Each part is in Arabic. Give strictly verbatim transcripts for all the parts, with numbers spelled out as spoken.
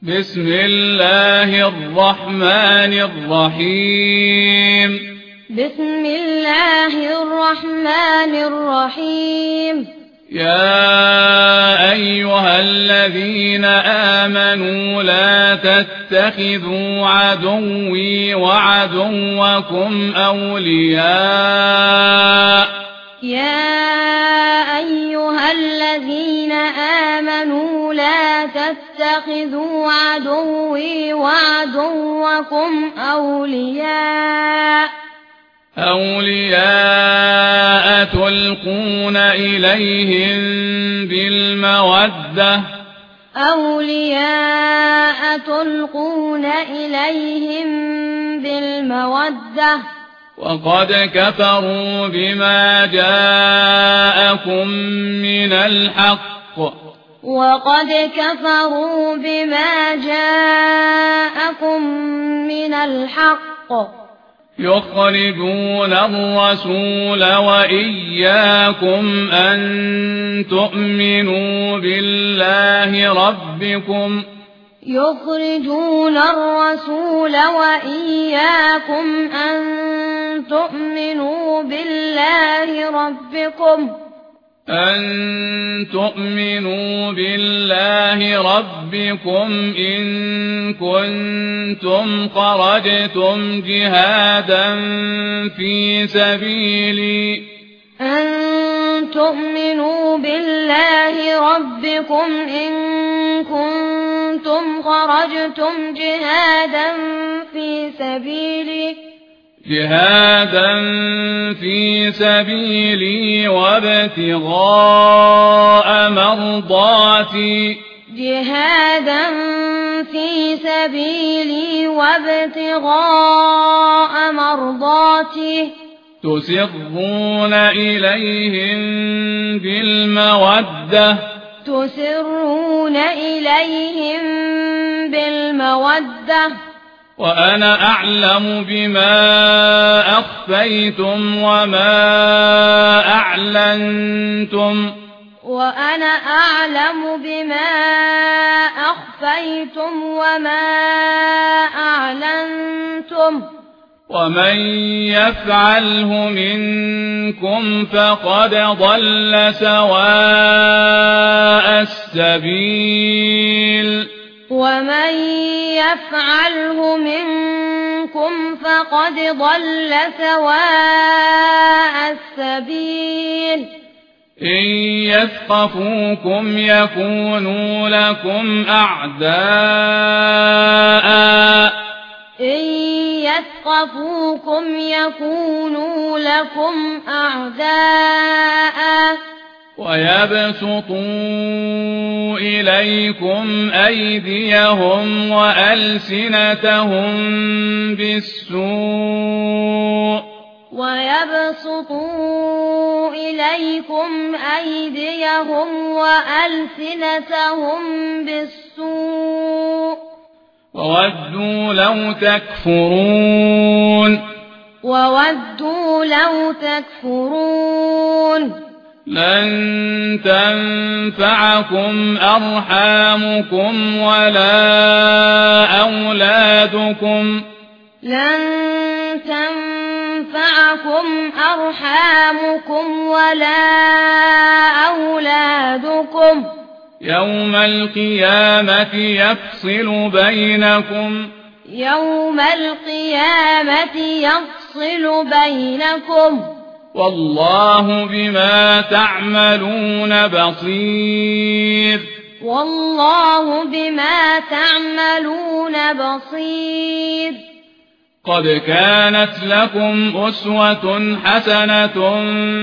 بسم الله الرحمن الرحيم بسم الله الرحمن الرحيم يا أيها الذين آمنوا لا تتخذوا عدوي وعدوكم أولياء يا أيها الذين آمنوا لا تتخذوا عدوي وعدوكم أولياء أولياء تلقون إليهم بالمودة أولياء تلقون إليهم بالمودة وقد كفروا بما جاءكم من الحق وقد كفروا بما جاءكم من الحق يخرجون الرسول وإياكم أن تؤمنوا بالله ربكم يخرجون الرسول وإياكم أن تؤمنوا بالله ربكم أن تؤمنوا بالله ربكم إن كنتم خرجتم جهادا في سبيلي أن تؤمنوا بالله ربكم إن كنتم خرجتم جهادا في سبيلي جهادا في سبيلي وابتغاء مرضاتي جهادا في سبيلي وابتغاء مرضاتي تسرون إليهم بالمودة تسرون إليهم بالمودة وأنا أعلم بما أخفيتم وما أعلنتم وأنا أعلم بما أخفيتم وما أعلنتم ومن يفعله منكم فقد ضل سواء السبيل ومن يفعله منكم فقد ضل سواء السبيل إن يثقفوكم يكونوا لكم أعداء إن يثقفوكم يكونوا لكم أعداء ويبسطوا إليكم أيديهم وألسنتهم بالسوء ويبسطوا إليكم أيديهم وألسنتهم بالسوء وودوا لو تكفرون وودوا لو تكفرون لن تنفعكم أرحامكم ولا أولادكم لن تنفعكم أرحامكم ولا أولادكم يوم القيامة يفصل بينكم يوم القيامة يفصل بينكم والله بما تعملون بصير والله بما تعملون بصير قد كانت لكم أسوة حسنة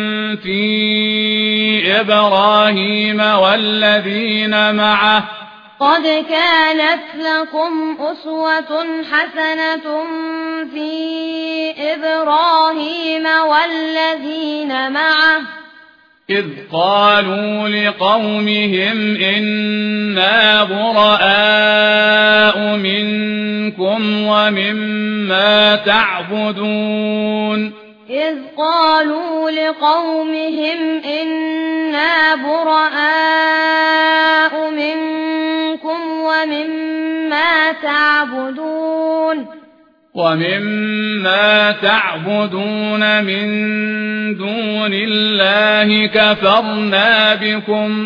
في إبراهيم والذين معه قد كانت لكم أسوة حسنة في إبراهيم والذين معه إذ قالوا لقومهم إنا براء منكم ومما تعبدون إذ قالوا لقومهم إنا براء منكم ومما ومما تعبدون ومما تعبدون من دون الله كفرنا بكم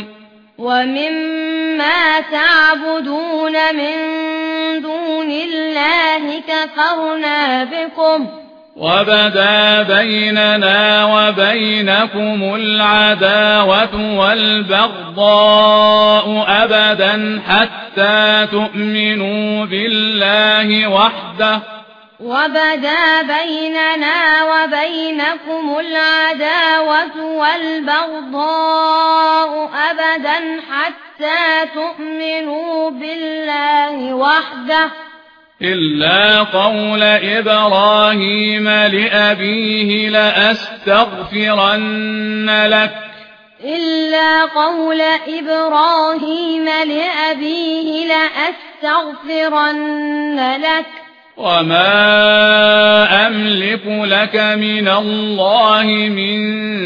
ومما تعبدون من دون الله كفرنا بكم وبدا بيننا وبينكم العداوة والبغضاء أبدا حتى تؤمنوا بالله وحده وبدا بيننا وبينكم العداوة والبغضاء أبدا حتى تؤمنوا بالله وحده إلا قول إبراهيم لأبيه لأستغفرن لك إلا قول إبراهيم لأبيه لأستغفرن لك وما أملك لك من الله من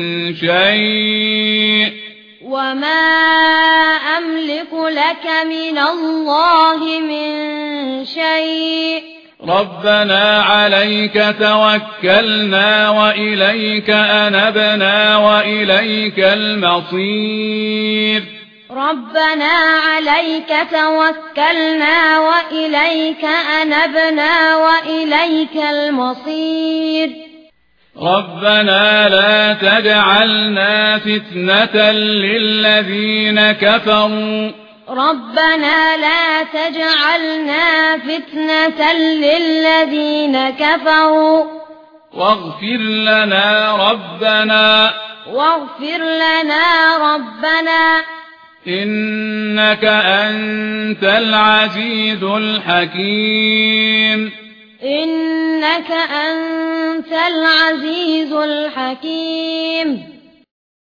شيء وما أملك لك من الله من شيء ربنا عليك توكلنا وإليك أنبنا وإليك المصير ربنا عليك توكلنا وإليك أنبنا وإليك المصير ربنا لا تجعلنا فتنة للذين كفروا ربنا لا تجعلنا فتنة للذين كفروا واغفر لنا ربنا واغفر لنا ربنا إنك أنت العزيز الحكيم إنك أنت العزيز الحكيم